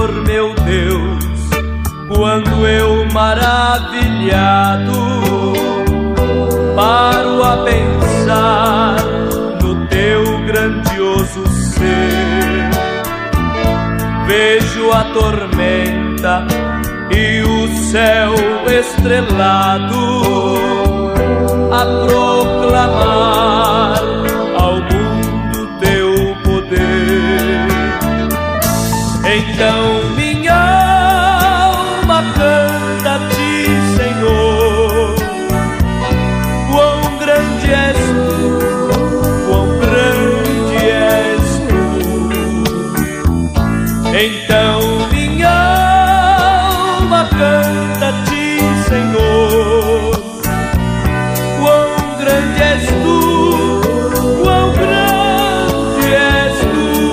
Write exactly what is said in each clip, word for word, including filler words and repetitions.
Senhor meu Deus, quando eu maravilhado paro a pensar no teu grandioso ser, vejo a tormenta e o céu estrelado a proclamar ao mundo teu poder. Então minha alma canta a ti, Senhor, quão grande és tu, quão grande és tu. Então minha alma canta a ti, Senhor, quão grande és tu, quão grande és tu.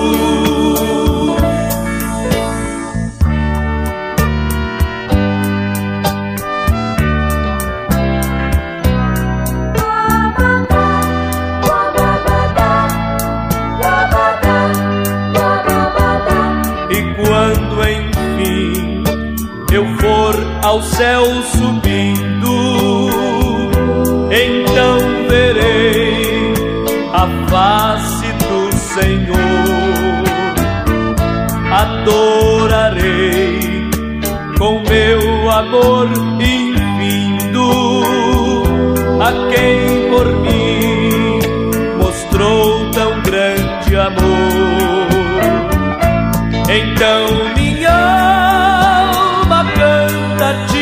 E quando enfim eu for ao céu subindo, então verei a face do Senhor, adorarei com meu amor infindo a quem por mim mostrou tão grande amor. Então minha alma canta a ti,